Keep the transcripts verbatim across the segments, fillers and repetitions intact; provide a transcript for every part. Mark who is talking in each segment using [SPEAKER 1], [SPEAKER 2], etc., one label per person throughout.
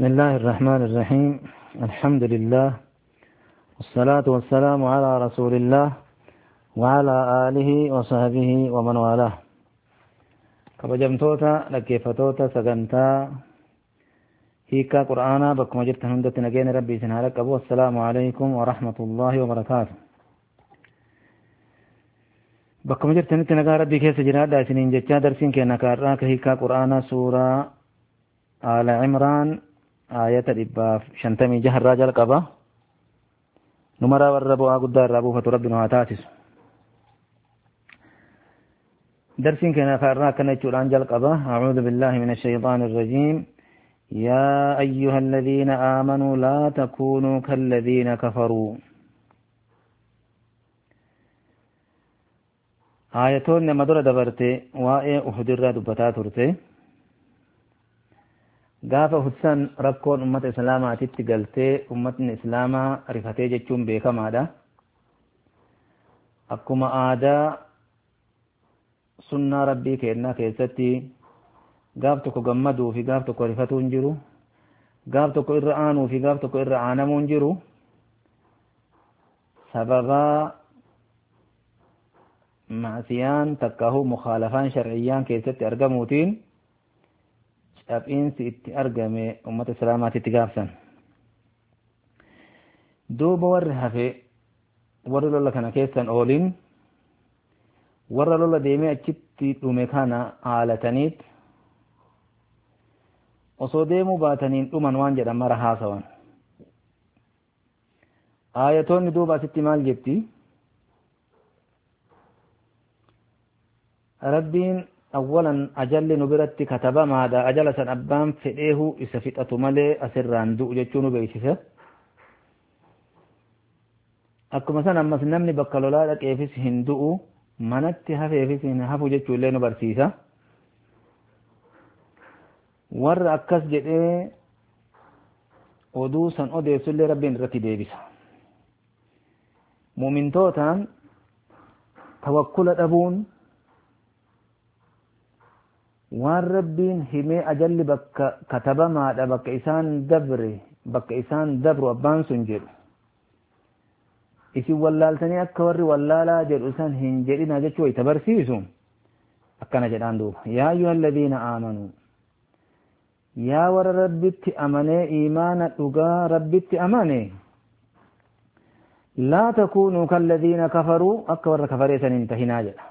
[SPEAKER 1] بسم الله الرحمن الرحيم. الحمد لله والصلاة والسلام على رسول الله وعلى آله وصحبه ومن والاه. كبجمتوتا لكيفتوتا سجنتا هيكا قرآنا بكم جرت هندة نجين ربي سنهارك أبو السلام عليكم ورحمة الله وبركاته. بكم جرت هندة نجا ربي كيس جراد داسنين جتشا درسين كي نكاراك هيكا قرآنا سورة آل عمران آية الإباف شنتمي جهر راجل قبا نمرا والربو آقود الربو فتربنا واتاتس درسين كنا فأراك نجور أنجل قبا. أعوذ بالله من الشيطان الرجيم. يا أيها الذين آمنوا لا تكونوا كالذين كفروا. آياتون نمدر دبرت وآية أحدر دبتا ترت gaafa hudsan rakkoon ummata islaamaatitti galtee ummatni islaamaa rifatee jechuun beekamaadha. Akkuma aadaa sunnaa rabbii kennaa keessatti gaaf tokko gammaduu fi gaaf tokko rifatuu hin jiru, gaaf tokko irra aanuu fi gaaf tokko irra aanamuu hin jiru. Sababaa maasiyaan takkaahu mukhaalafaan sharciyyaan keessatti argamuutiin dhabiinsi itti argame ummata islaamaatitti gaafsan. Duuba warri hafe warri lola kana keessan oolin warra lola deemee achitti dhume kana haalataniit osoo deemuu baataniin dhuman waan jedhan mara haasawan. Aayatoonni duuba asitti maal jetti? Rabbiin أولا أجل نبرت كتب ماذا أجل سن أبان فئه إسفتة ملي أسران دو جتشون بيسيسة أكو مثلا أما سنمني بكالولا لك إفس هندو منت هف إفس هفو جتشون لين برسيسة ور أكس جئے ودو سن أدي سل ربين رتي ديبسة مؤمن توتان توكل أبون waan rabbiin himee ajalli bakka katabamaadha bakka isaan dabre bakka isaan dabru abbaan sun jedhu isin wallaaltanii akka warri wallaalaa jedhu isaan hin jedhina jechuu wayta barsiisu akkana jedhaan duuba. yaa ayyuha alladhiina aamanuu yaa warra rabbitti amanee iimaana dhugaa rabbitti amane laa takuunuu kalladhiina kafaruu akka warra kafaree san hin tahinaa jedha.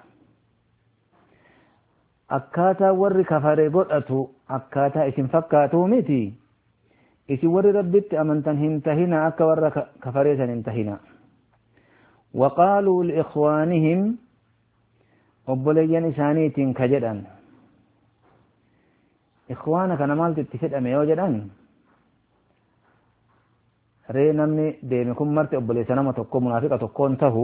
[SPEAKER 1] akkaataa warri kafare godhatu akkaataa isin fakkaatuu miti. isin warri rabbitti amantan hin tahina akka warra kafaree san hin tahina. waqaaluu liikhwaanihim obboleeyyan isaaniitiin ka jedhan. ikhwaana kana maaltu itti fedhame yoo jedhan ree namni deeme kun marti obboleessa nama tokko munaafiqa tokkoon tahu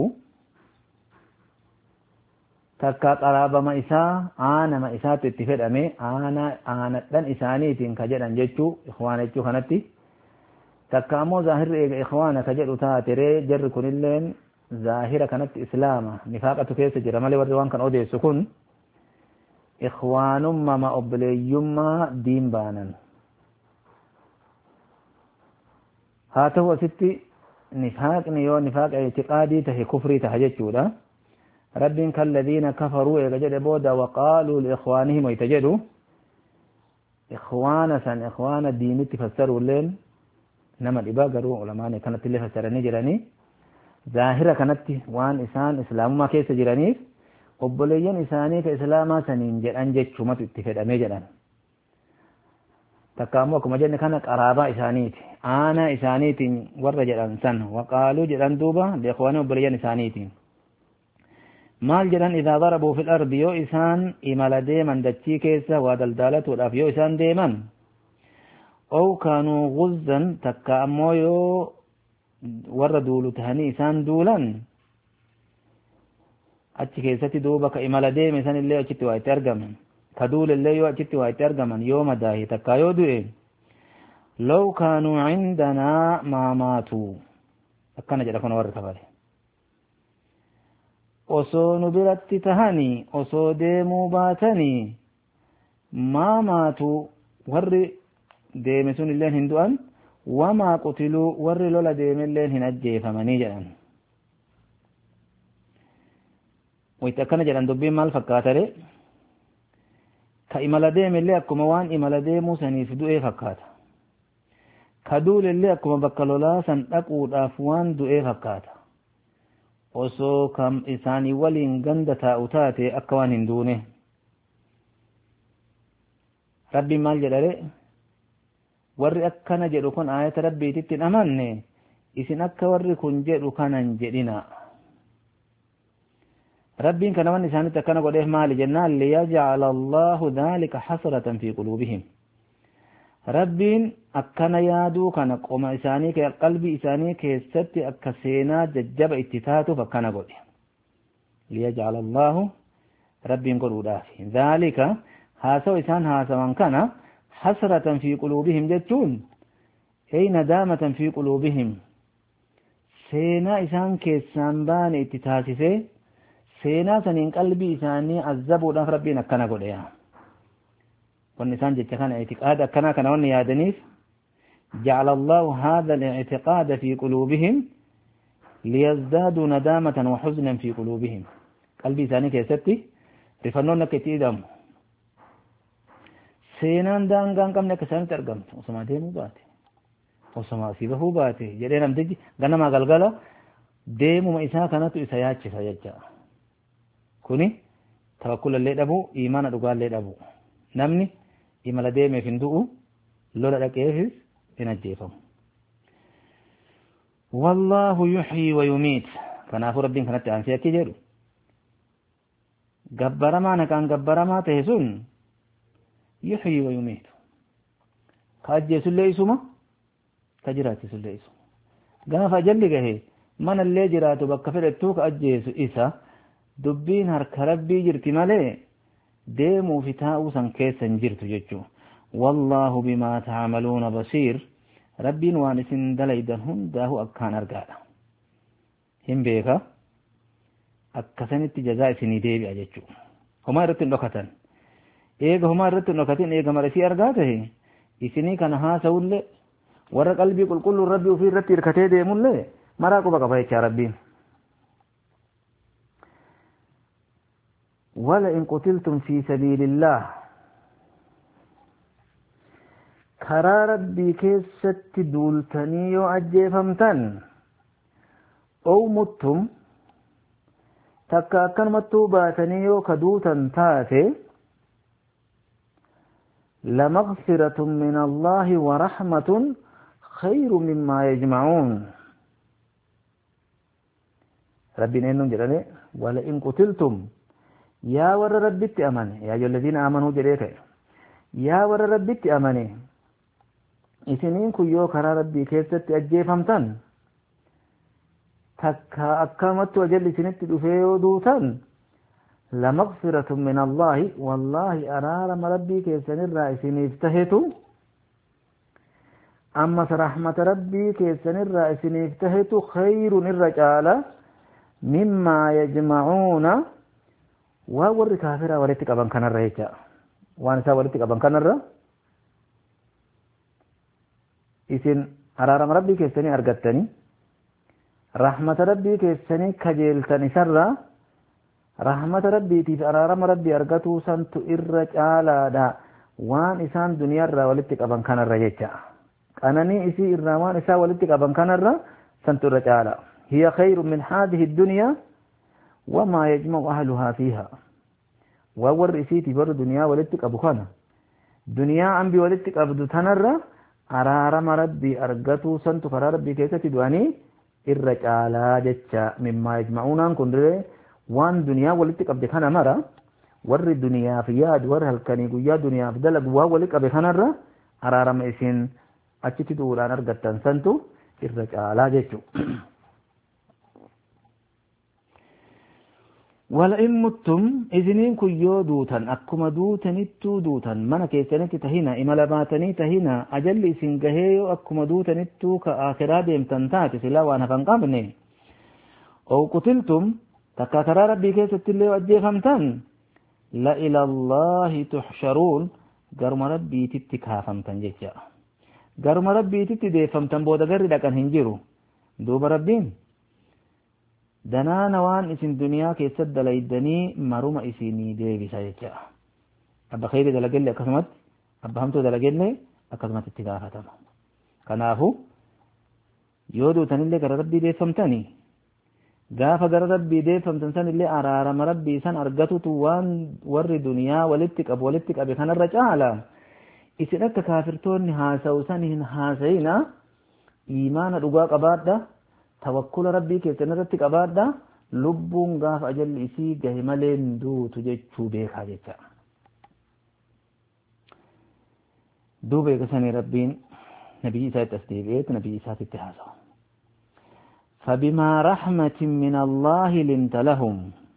[SPEAKER 1] takka qaraabama isaa aanama isaatu itti fedhame aana aanadhan isaaniitiin ka jedhan jechuu ikhwaana jechuu kanatti. takka ammoo zaahirri eega ikhwaana ka jedhu taatiree jarri kunilleen zaahira kanatti islaama nifaaqatu keessa jira malee warri waan kan odeessu kun ikhwaanummama obboleeyyummaa diin baanan. haa ta'u asitti nifaaqni yoo nifaaqa itiqaadii tahe kufrii taha jechuudha. ربين كالذين كفروا يجد بودا وقالوا لإخوانهم ويتجدوا إخوانا سن إخوانا الدين تفسروا الليل نما الإباقروا علماء كانت اللي فسرني جراني ظاهرة كانت وان إسان إسلام ما كيس جراني قبليا إساني كإسلاما سنين جران جيت شمت اتفاد أمي جران تكاموكم جن كانت قرابة إسانيت آنا إسانيت ور جران سن وقالوا جران دوبا لإخوانا قبليا إسانيت maal jedhan idaa darabuu fil ardi yoo isaan imala deeman dachii keessa waa daldalatuudhaaf yoo isaan deeman ow kaanuu guzzan takka ammoo yoo warra duulu tahanii isaan duulan achi keessatti duuba ka imala deeme san illee achitti waa itti argaman ka duul illee yoo achitti waa itti argaman yoo madaahi takka yoo du'e law kaanuu cindanaa maa maatuu akkana jedha kun warra kafare. osoo nu biratti tahanii osoo deemuu baatanii maa maatu warri deeme sun illeen hin du'an wamaa qutiluu warri lola deeme illeen hin ajjeefamanii jedhan wayitti akkana jedhan dubbiin maal fakkaatare ka imala deeme illee akkuma waan imala deemuu saniif du'ee fakkaata ka duule illee akkuma bakka lolaa san dhaquudhaaf waan du'ee fakkaata osoo kam isaanii waliin ganda taa'u taate akka waan hin duune rabbiin maal jedhare warri akkana jedhu kun aayata rabbiititti hin amanne isin akka warri kun jedhu kanan jedhina rabbiin kana wanni isaanitti akkana godheef maali jennaan liyaj'ala allahu dhalika hasratan fi qulubihim rabbiin akkana yaaduu kana qoma isaanii ke qalbii isaanii keessatti akka seenaa jajjaba itti taatuuf akkana godhe liyaj'ala allahu rabbiin godhuudhaaf dhalika haasaw isaan haasawan kana hasratan fi qulubihim jechuun ay nadamatan fi qulubihim seenaa isaan keessaan baane itti taasise seenaa saniin qalbii isaanii azzabuudhaaf rabbiin akkana godhe wanni isaan jecha kana i'tiqaada akkana kana wanni yaadaniif ja'ala Allahu hadha al-i'tiqada fi qulubihim liyazdadu nadamatan wa huznan fi qulubihim qalbii isaanii keessatti rifannoon akka itti hidhamu seenaan daangaan qabne akka isaanitti argamtu osuma deemuu baate osuma asii bahuu baate jedhee namtichi ganama galgala deemuma isaa kanatu isa yaachisa jecha kuni tawakkula illee dhabu imaana dhugaallee dhabu namni imala deemeef hin du'u lola dhaqeefis hin ajjeefamu wallahu yuhyi wa yumiit kanaafuu rabbiin kanatti aansee akki jedhu gabbaramaa naqaan gabbaramaa ta'e sun yuhyi wa yumiit ka ajjeesullee isuma ka jiraachisullee isuma gaafa ajalli gahe manallee jiraatu bakka fedhettuu ka ajjeesu isa dubbiin harka rabbii jirti malee deemuu fi taa'uu san keessa hin jirtu jechuu wallahu bimaa ta'amaluuna basiir rabbiin waan isin dalaydan hundaahu akkaan argaadha hin beeka akkasanitti jazaa isinii deebi'a jechuu homaa irratti hin dhokatan eega homaa irratti hin dhokatin eega marsii argaa tahe isinii kana haasa'ullee warra qalbii qulqulluun rabbii ofii irratti hirkatee deemullee maraa quba qaba jechaa rabbiin ولئن قتلتم في سبيل الله كرا ربي كيست دولتني يؤجفمتن أو متم تكا كان متوباتني يوكدوتا تاتي لمغفرة من الله ورحمة خير مما يجمعون ربي نينون جراني ولئن قتلتم يا ور ربك أمانة يا أيها الذين آمنوا جريك يا ور ربك أمانة إسنين كيو كرا ربي كيست أجيفمتن تكا أكامت وجل سنت دفيو دوتن لمغفرة من الله والله أرارم ربي كيسن الرئيسين افتهتوا أما رحمة ربي كيسن الرئيسين افتهتوا خير الرجال مما يجمعون waa warri kaafiraa walitti qaban kanarra jecha waan isaa walitti qaban kanarra isin araarama rabbii keessanii argattanii rahmata rabbii keessanii kajeeltan isarra rahmata rabbiitiif araarama rabbii argatuu santu irra caalaadha waan isaan duniyaarraa walitti qaban kanarra jecha qananii isii irraa waan isaa walitti qaban kanarra santu irra caala hiya khayru min haadihi dunya وما يجمع أهلها فيها وور إسيتي بر دنيا ولدتك أبو خانا دنيا أنبي ولدتك أبدو تنرى أرارم ربي أرغتو سنتو فرار ربي كيسة دواني الرجالا جتشا مما يجمعون كن وان دنيا ولدتك أبدو خانا مرة ور الدنيا في ياد ور هالكني قويا دنيا في دلق ولدتك أبدو خانا رى أرارم إسين أجتي دوران أرغتان سنتو الرجالا جتشو ولئن متم إذنين كيو دوتن أكما دوتنتو دوتن من كيسنت تهينا إما لباتني تهينا أجل سنجهيو أكما دوتنتو كآخرا ديمتن تاتي سلا وانا فانقامني أو قتلتم تكاكرا ربي كيست اللي وجه فمتن لا إلى الله تحشرون قرم ربي تتكها فمتن جيجا garuma rabbiititti deeffamtan booda garri dhaqan hin jiru duuba rabbiin danaana waan isin duniyaa keessatti dalaydanii maruma isinii deebisa jecha abba khayri dalagelle akkasumatti abba hamtuu dalagelle akkasumatti itti gaafatama kanaafu yoo duutanillee gara rabbii deeffamtanii gaafa gara rabbii deeffamtan sanillee araarama rabbii san argatutu waan warri duniyaa walitti qabu walitti qabe kanarra caala isin akka kaafirtoonni haasa'u san hin haasa'ina iimaana dhugaa qabaadha tawakkula rabbii keessan irratti qabaadha lubbuun gaafa ajalli isii gahe malee hin duutu jechuu beekaa jecha duuba eegasanii rabbiin nabii isaa itti as deebi'eet nabii isaatitti haasa'u فبما رحمة من الله لنت لهم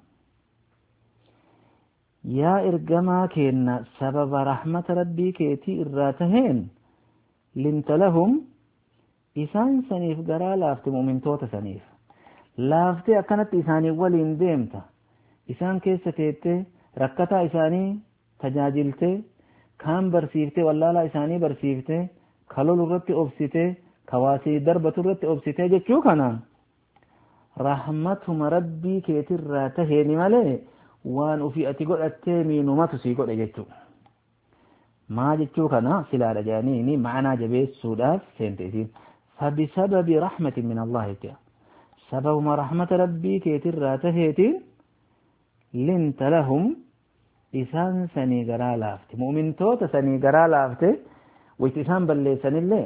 [SPEAKER 1] يا إرجما كنا سبب رحمة ربي كيتي إراتهين لنت لهم إسان سنيف قرا لافت مؤمن توت سنيف لافت أكنت إساني ولين ديمتا إسان كيس تيتي ركتا إساني تجاجلتي كام برسيفتي ولا لا إساني برسيفتي خلول الرت أبسيتي كواسي دربة الرت أبسيتي جتشو كنا رحمتهم ربي كيتر تهيني مالي وان في أتقول التيمي نماتو سيقول جتشو ما جتشو كنا سلا رجانيني معنا جبيت سوداف سنتين فبسبب رحمة من الله تعالى سبب ما رحمة ربي كيتر تهيتي لنت لهم إسان سني قرا لافت مؤمن توت سني قرا لافت وإتسان بلي سن اللي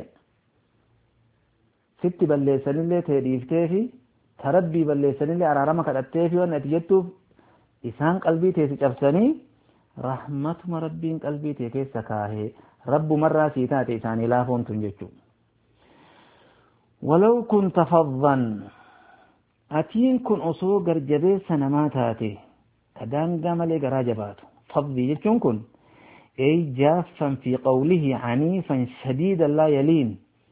[SPEAKER 1] ست بلي سن اللي تهديفتي في تربي بلي سن اللي أرارما كتبتي في وأن أتجتو إسان قلبي تيسي جبسني رحمة ربين قلبي تيكي سكاهي رب مرة سيتات إساني لافون تنجتو ولو كنت فظا أتين كن أصو قرجبي سنماتاتي كدانقا ملي قراجباتو فضي جتون كن أي جافا في قوله عنيفا شديدا لا يلين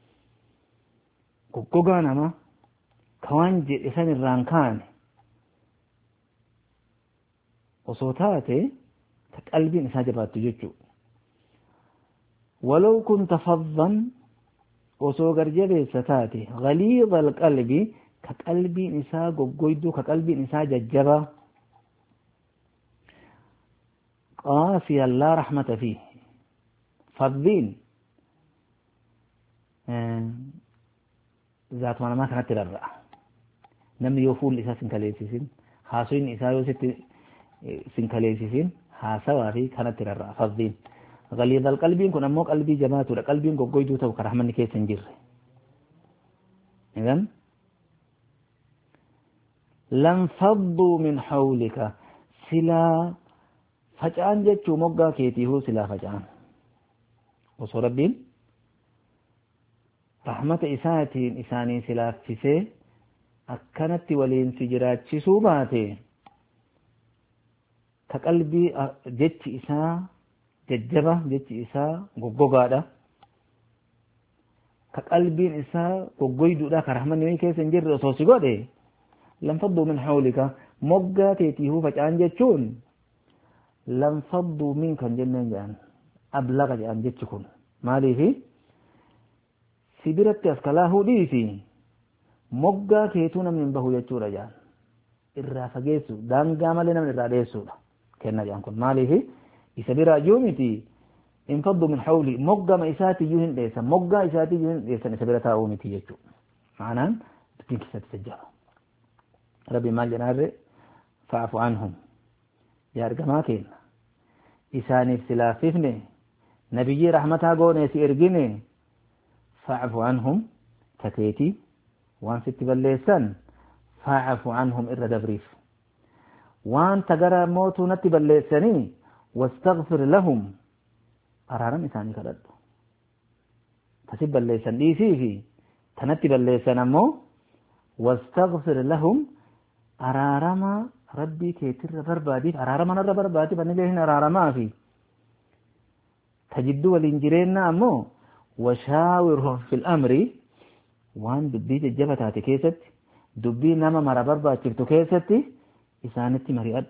[SPEAKER 1] كوكوغانا ما كوان جي إسان الرانكان وصوتاتي كقلبي نساجبات تججو ولو كنت فظا وصوغر جبه ستاتي غليظ القلب كقلبي نسا قويدو كقلبي نسا ججبا قاسيا لا رحمة فيه فظين آه ذات وانا ما كانت تلرع نم يوفول إسا سنكاليسيسين حاسوين إسا يوسف سنكاليسيسين حاسوا في كانت تلرع فظين غليظ القلبين كن أمو قلبي جماعته لقلبين قويدو تو كرحمن كي سنجر إذن لم فضوا من حولك سلا فجأان جتشو مقا كيتي هو سلا فجأان وصو ربين رحمة إساتين إساني سلا فسي أكنت ولين سجرات سوباتي كقلبي جتش إسا ججبة جتش إسا غوغوغادا كقلبين إسا غوغويدو دا كرحمن نمي كي سنجر وصوصي قوده لم فضوا من حولك مقا كيتي هو فجأان جتشون لم فضوا منك جنن جان أبلغ جان جتشكون مالي في سبرت أسكالاه ديسي مقا كيتونا من بهو يجور جان الرافقيسو دان قاملنا من الراديسو كنا جان كون مالي في إسابيرا جومتي انفضوا من حولي مقا ما إساتي يوهن ديسا مقا إساتي يوهن ديسا إسابيرا تاومتي يجو معنى تبتنك ستسجل ربي مال جنار فاعفو عنهم يا أرقما كين إساني بسلاففني نبي رحمتها قوني سيرقني فاعفو عنهم تتيتي وان ست بليسان فاعفو عنهم إرى دبريف وان تقرى موتو نتي بليساني واستغفر لهم أرارم إساني كدد تسيب بليسان ديسي في تنتي بليسان أمو واستغفر لهم أرارما ربي كيتر بربادي أرارما نرى بربادي بنيلهن أرارما في تجدوا والإنجرين أمو وشاورهم في الأمر وان دبي جبتاتي كيست دبي نما مرا بربادي كيست إسانتي مريئت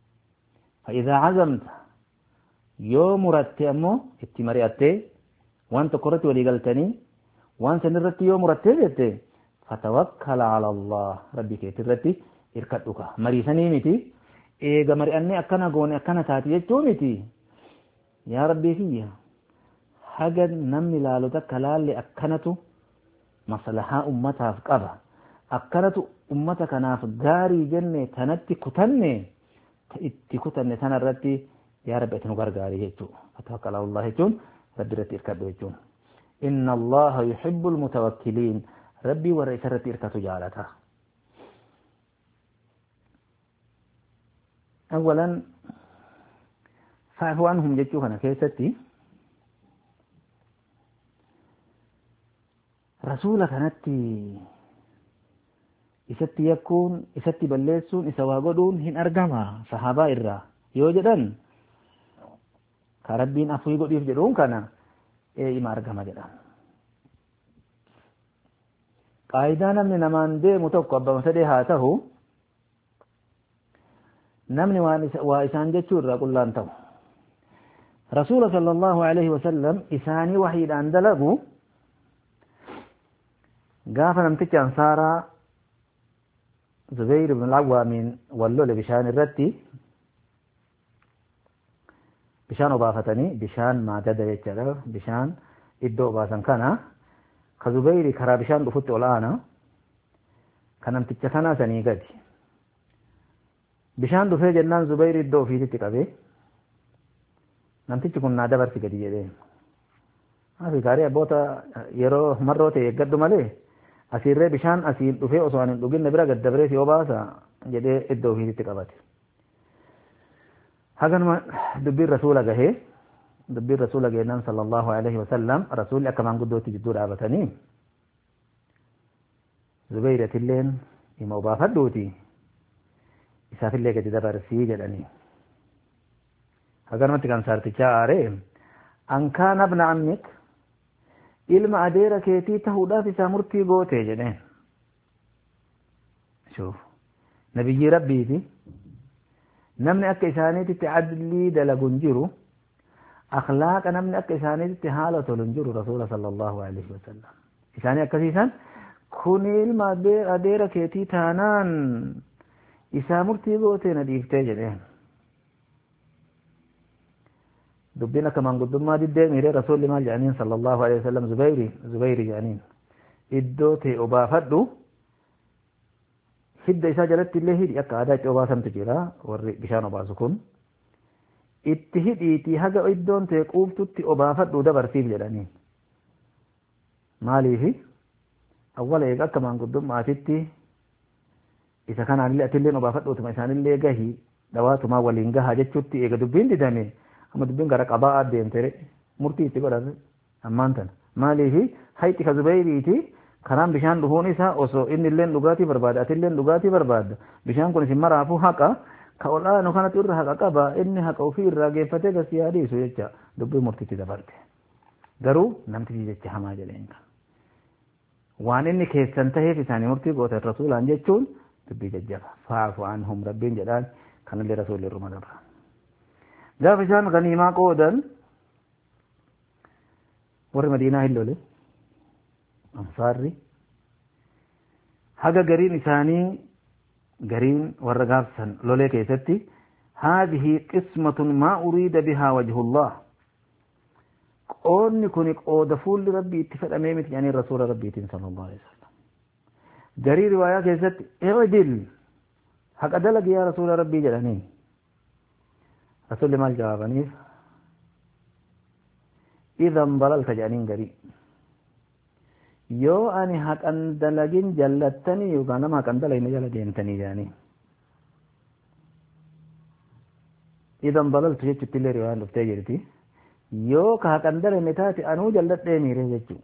[SPEAKER 1] فإذا عزمت يوم رتي أمو اتي مريئتي وانت قرأت ولي قلتني وانت نرتي يوم رتبت فتوكل على الله ربك ترتي إركتك مريسني متي إيه جمر أني أكنا قوني أكنا تاتي يجومتي يا ربي فيها حاجة نمي لالوتك لالي أكنتو مصلحة أمتها في قبا أكنتو أمتك ناف غاري جنة تنتي كتنة تأتي كتنة تنرتي يا رب اتنقر غاري يجو فتوكل على الله يجون ربي رتي إركتو يجون إن الله يحب المتوكلين ربي ورئيس رتي إركتو جالتها أولا فاعفوا عنهم جتشو هنا كيستي رسولك هنتي إستي يكون إستي بلسون إسوا قدون هن أرقما صحابة إرّا يوجدن كربين أفوي قد يفجرون كان إيه إما أرقما جدن قايدانا من نمان دي متوقع بمسده هاته نمني وإسان جتشور قل لان تو رسول صلى الله عليه وسلم إساني وحيد عن دلقو قاف نمتك أنصارا زبير بن العوامين ولو لبشان الرتي بشان أضافتني بشان ما تدى يتجر بشان إدو باسن كان كزبير كرا بشان بفت الآن كان نمتك كان سني قد بشان دفع جنان زبير إدو في تتكبه نمتك كنا دبر في قد يدين في كاري أبوتا يرو مروته يقدم عليه asirree bishaan asiin dhufee osoo hin dhugin bira gad dabree si obaasa jedhee iddoo ofiitti qabate. Haganuma dubbiin rasuula gahee dubbiin rasuula geennan sallallahu alaihi wasallam rasuulli akka maanguddootti jidduu dhaabatanii Zubeyratilleen ima obaafadhuuti isaafillee gadi dabarsii jedhanii. Haganumatti kan saartichaa aaree ankaan abna ammik ilma adeera keetii tahuudhaaf isaa murtii goote jedheen. Shuuf nabiyyi rabbiiti namni akka isaaniititti adlii dalaguun jiru akhlaaqa namni akka isaaniititti haala toluun jiru rasuula sallallahu alaihi wasallam isaanii akkasiisan kun ilma adeera keetii taanaan isaa murtii goote na dhiiftee jedheen. دبنا كمان قدما دي ميري رسول الله جانين صلى الله عليه وسلم زبيري زبيري جانين إدوتي أبافدو حد إسا جلت الله هيد يكا عدات أباسم تجيرا ورّي بشان أباسكم اتهد إيتي هذا إدون تيقوف تتي أبافدو دبر سيب جلانين مالي في أولا يقا كمان قدما تتي إسا كان عن الله أتلين أبافدو تما إسان الله يقاهي دواتو ما ولينقاها جتشتي إيقا دبين دي داني amma dubbiin gara qabaa adeemtere murtii itti godhate ammaan tana maaliifi hayti ka Zubayriiti karaan bishaan dhufuun isaa osoo inni illeen dhugaatii barbaada ati illeen dhugaatii barbaadda bishaan kun isin maraafuu haqa ka ol aanu kanatu irra haqa qaba inni haqa ofii irraa geeffatee gasii yaadiisu jecha dubbii murtiitti dabarte garuu namtichi jecha hamaa jedheen kan waan inni keessan taheef isaanii murtii gootan rasuulaan jechuun dubbii jajjaba faafu anhum rabbiin jedhaan kanallee rasuulli irruma dabra. جاء فشان غنيمة قودن ور مدينة هلولي أنصاري حاجة قرين إساني قرين ورقاب سن لولي كيستي هذه قسمة ما أريد بها وجه الله قولني كونك أودفول لربي اتفاد أمامك يعني الرسول ربي صلى الله عليه وسلم قرين رواية كيستي اعدل حق أدلك يا رسول ربي جلاني رسول مال جوابنيف إذا انضللت جانين قريب يو أني حق أندلقين جلتني يوغانا ما كندلين جلدينتني جاني إذا انضللت جيتش تلي روايان لفتي جرتي يو كحق أندلين تاتي أنو جلت ديني رجيتشو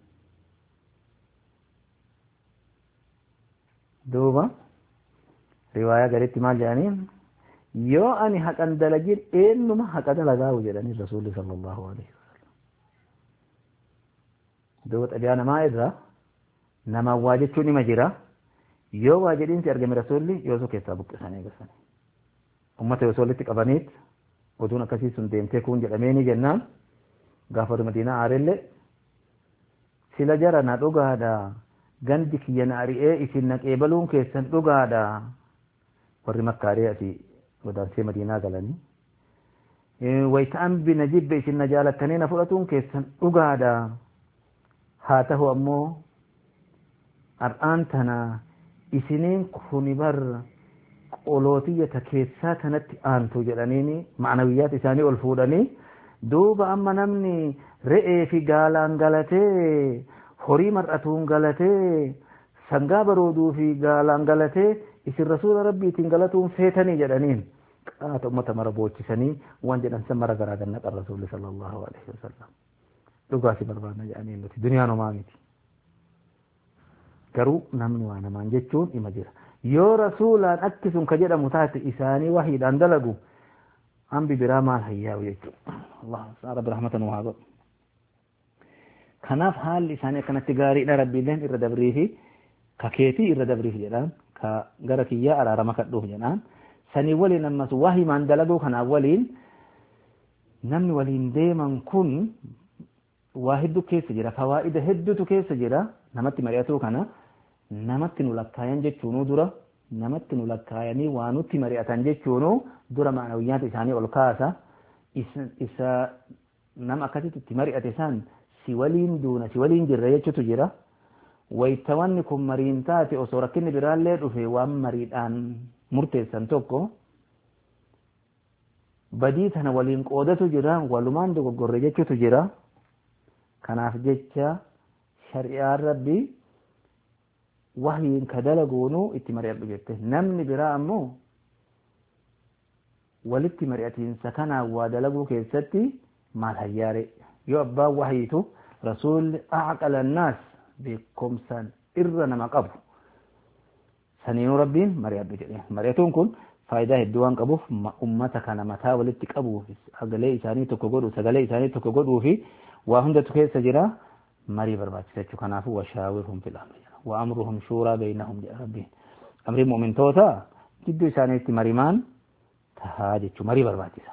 [SPEAKER 1] دوبا رواية قريت مال جانين yoo ani haqan dalagin eenyuma haqa dalagaa jedhanii rasuulli sallallahu alaihi wasallam duuba xabiyaa namaa irraa nama waa jechuun nima jira yoo waa jedhiinsi argame rasuulli yoosoo keessaa buqqisanii eegasanii ummata yoosoo walitti qabaniit oduun akkasii sun deemtee kuun jedhamee ni jennaan gaafa madiinaa aarellee sila jara na dhugaadha gandi kiyya na ari'ee isin na qeebaluun keessan dhugaadha warri makkaaree ati godaansee madiinaa galanii wayta ambi na jibbe isin na jaalattanii na fudhatuun keessan dhugaadha haa ta'u ammoo har'aan tana isiniin kuni bar qolootiyya ta keessaa kanatti aantu jedhaniini ma'anawiyyaat isaanii ol fuudhanii duuba amma namni re'ee fi gaalaan galatee horii mar'atuun galatee sangaa barooduu fi gaalaan galatee isin rasuula rabbiitiin galatuun feetanii jedhaniin qaata ummata mara boochisanii waan jedhan san mara garaa ganna qar rasuulli sallallahu alaihi wasallam dhugaa si barbaadna jedhanii nuti duniyaan homaa miti garuu namni waa namaan jechuun ima jira yoo rasuulaan akkisun ka jedhamu taate isaanii wahiidhaan dalagu ambi biraa maal hayyaa'u jechuudha Allah rabbi rahmatan waa godhu kanaaf haalli isaanii akkanatti gaariidha rabbiilleen irra dabrii fi ka keetii irra dabriif jedhaan ka gara kiyyaa araarama kadhuuf jedhaan sanii waliin ammas wahimaan dalaguu kanaaf waliin namni waliin deeman kun waa hedduu keessa jira fawaa'ida hedduutu keessa jira namatti mari'atuu kana namatti nu lakkaayan jechuunuu dura namatti nu lakkaayanii waa nutti mari'atan jechuunuu dura ma'anawiyyaata isaanii ol kaasa isa nama akkasitti itti mari'ate isaan si waliin duuna si waliin jirra jechuutu jira wayta wanni kun mariin taate osoo rakkinni biraallee dhufe waan mariidhaan murteessan tokko badii tana waliin qoodatu jira walumaan dogoggorre jechuutu jira kanaaf jecha shari'aan rabbii wahiin ka dalaguunu itti mari'adhu jette namni biraa ammoo walitti mari'atiinsa kanaan waa dalaguu keessatti maal hayyaare yoo abbaan wahiitu rasuulli aqala annaas beekumsaan irra nama qabu saniinuu rabbiin mari'adhu jedhe mari'atuun kun faayidaa hedduu waan qabuuf ummata kana mataa walitti qabuuf sagalee isaanii tokko godhu sagalee isaanii tokko godhuu fi waa hundatu keessa jira marii barbaachisa jechuu kanaafuu washaawirhum fil amri wa amruhum shuuraa baynahum jedha rabbiin amrii mu'mintoota gidduu isaaniitti marimaan tahaa jechuu marii barbaachisa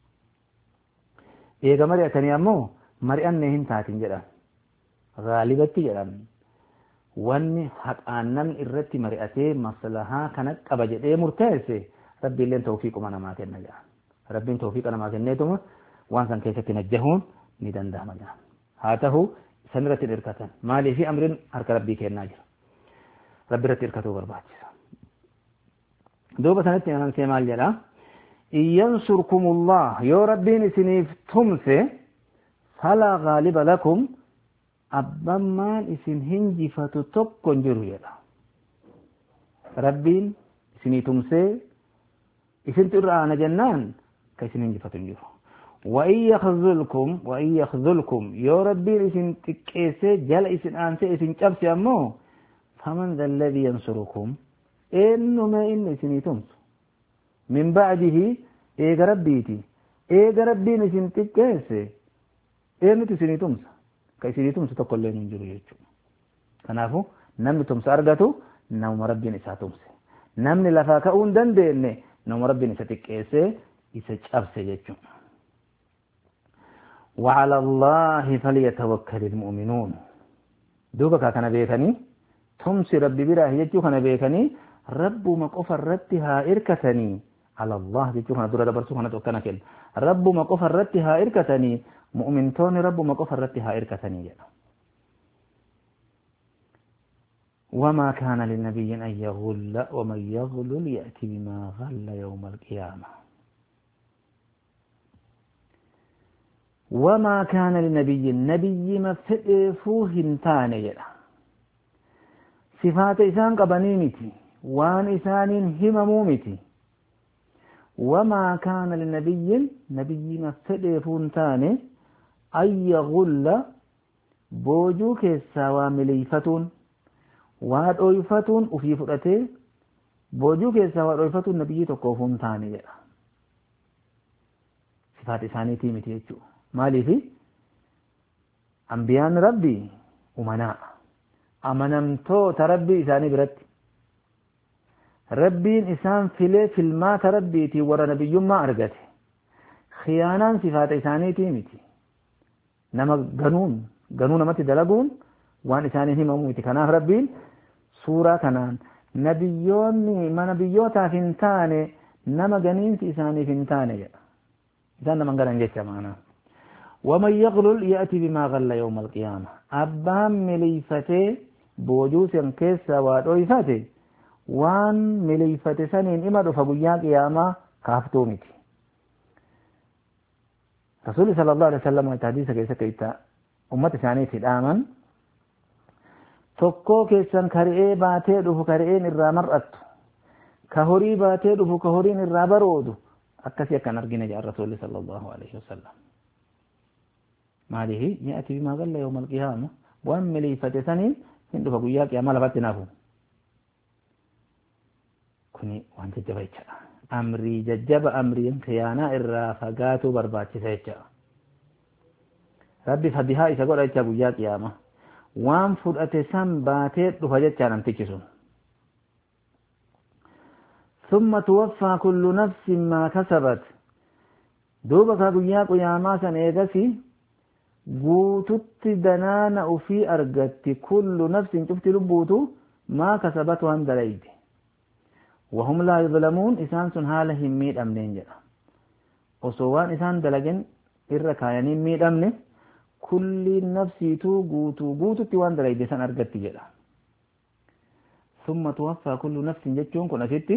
[SPEAKER 1] eega mari'atanii ammoo mari'annee hin taatin jedhan gaalibatti jedhan wanni haqaan namni irratti mari'atee maslahaa kana qaba jedhee murteesse rabbiilleen tawfiiquma namaa kenna jedhan rabbiin tawfiiqa namaa kenneetuma waan san keessatti najjahuun ni danda'ama jedhan haa ta'u isan irratti hirkatan maalii fi amriin harka rabbii kennaa jira rabbi irratti hirkatuu barbaachisa duuba sanatti aansee maal jedha in yansurkumullah yoo rabbiin isiniif tumse falaa gaaliba lakum abbammaan isin hinjifatu tokko hin jiru jedha rabbiin isinii tumsee isintu irra aana jennaan ka isin hinjifatu hin jiru وإن يخذلكم وإن يخذلكم يا ربي إسن تكيسي جل إسن آنسي إسن شبسي أمو فمن ذا الذي ينصركم إنما إن إسن تمس من بعده إيغ ربيتي إيغ ربي إسن تكيسي إنو تسن تمس كإسن تمس تقول لي ننجر يجو كنافو نمن تمس أرغتو نوم ربي نسا تمس نمن لفاكأون دندين نوم ربي نسا تكيسي إسا شبسي يجو وعلى الله فليتوكل المؤمنون دوبك كان بيكني تمسي ربي براه يجو كان بيكني رب مقف الرتها إركتني على الله يجو كان دورة برسو كان توكنا كل رب مقف الرتها إركتني مؤمن تون رب مقف الرتها إركتني جنا. وما كان للنبي أن يغل ومن يغلل يأتي بما غل يوم القيامة وما كان للنبي النبي ما فئفوه انتان جدا صفات إسان قبنيمتي وان إسان هممومتي وما كان للنبي نبي ما فئفوه انتان أن يغل بوجو كسوا مليفتون واد أويفتون وفي فرأته بوجو كسوا أويفتون نبي تقوفون انتان جدا صفات إساني تيمتي يجو مالي في أنبيان ربي أمناء أمنمتو تربي إساني برد ربين إسان فيلي في الماء تربيتي ورى نبي ما أرغته خيانان صفات إساني تيمتي نما قانون قانون متي دلقون وان إساني هم موتي كناف ربين سورة كنان نبيوني ما نبيوتا فنتاني نما جنينت إساني فنتاني إسان من قرن جيتش معنا ومن يغلل يأتي بما غل يوم القيامة أبام مليفتي بوجوس كيس ودويفتي وان مليفتي سنين إما دفقيا قيامة كافتومتي رسول صلى الله عليه وسلم وتحديث كيس كيتا أمة ثانية في الآمن tokko keessan kari'ee baatee dhufu kari'een irraa mar'attu ka horii baatee dhufu ka horiin irraa baroodu akkasii akkan argina jedha rasuulli sallallahu alaihi wasallam maalihi yaati bimaa galla yawma alqiyaama waan miliifate saniin hin dhufa guyyaa qiyaamaa lafatti nafu kuni waan jajjaba jechaadha amrii jajjaba amriin khiyaanaa irraa fagaatuu barbaachisa jechaadha rabbi fadihaa isa godha jecha guyyaa qiyaamaa waan fudhate san baatee dhufa jechaa namtichi sun ثم توفى كل نفس ما كسبت دوبك guyyaa qiyaamaa san eegasi guututti danaana ufii argatti kullu nafsin cufti lubbuutu maa kasabat waan dalayde وهم لا يظلمون إسان سن حاله ميد أمنين جدا وصوان إسان دلقن إركايانين ميد أمنه كل نفسي تو قوتو قوتو تيوان دلائي سن أرقت جدا ثم توفى كل نفس جتشون كنا ستي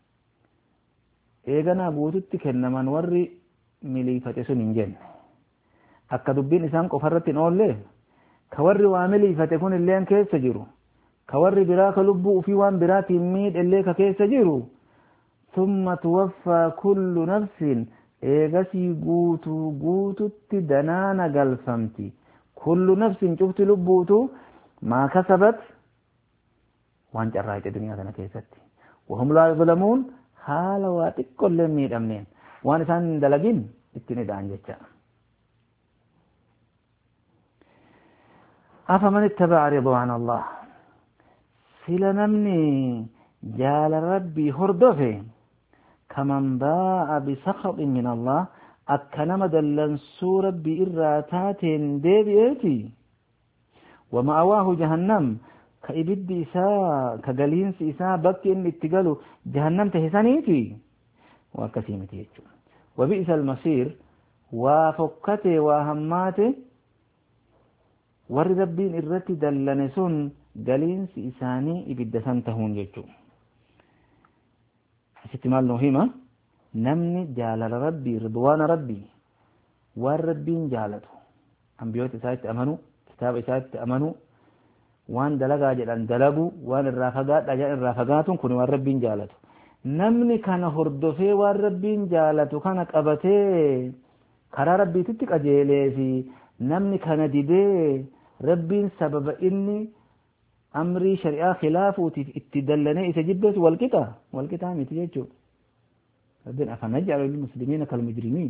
[SPEAKER 1] إيغانا قوتو تكن من وري مليفة سن انجن أكا دبين إسان قفرت نولي كوري وامليفة كون اللين كيس سجرو كوري براك لبو في وان براك ميد اللي كيس سجرو ثم توفى كل نفس eegasii guutuu guututti danaana galfamti kullu nafsin cufti lubbuutu maa kasabat waan carraaqe duniyaa kana keessatti wahum laa yuzlamuun haala waa xiqqollee miidhamneen waan isaan hin dalagin itti nidhaan jecha afaman ittaba'a ridwaana allah sila namni jaala rabbii hordofe كمن باء بسخط من الله أكنما دلن سورة بإراتات ديبئتي ومأواه جهنم كإبد إساء كقلينس إساء بكي إن اتقالوا جهنم تهسانيتي وكسيمتي يجو وبئس المصير وفكته وهماته وردبين إرتي دلنسون قلينس إساني إبد سنتهون يجو استمال نوهيما نمني جالل ربي رضوان ربي والربين جالته أنبيوت إساءت أمنوا كتاب إساءت أمنوا وان دلقا جلان دلقوا وان الرافقات أجان الرافقات كن والربين جالته نمني كان هردفي والربين جالته كان قبتي كرا ربي تتك أجيلي في نمني كان ديدي ربين سبب إني أمري شريعة خلافه اتدلني إتجبت والكتا والكتا متججو ربنا أفنجعل المسلمين كالمجرمين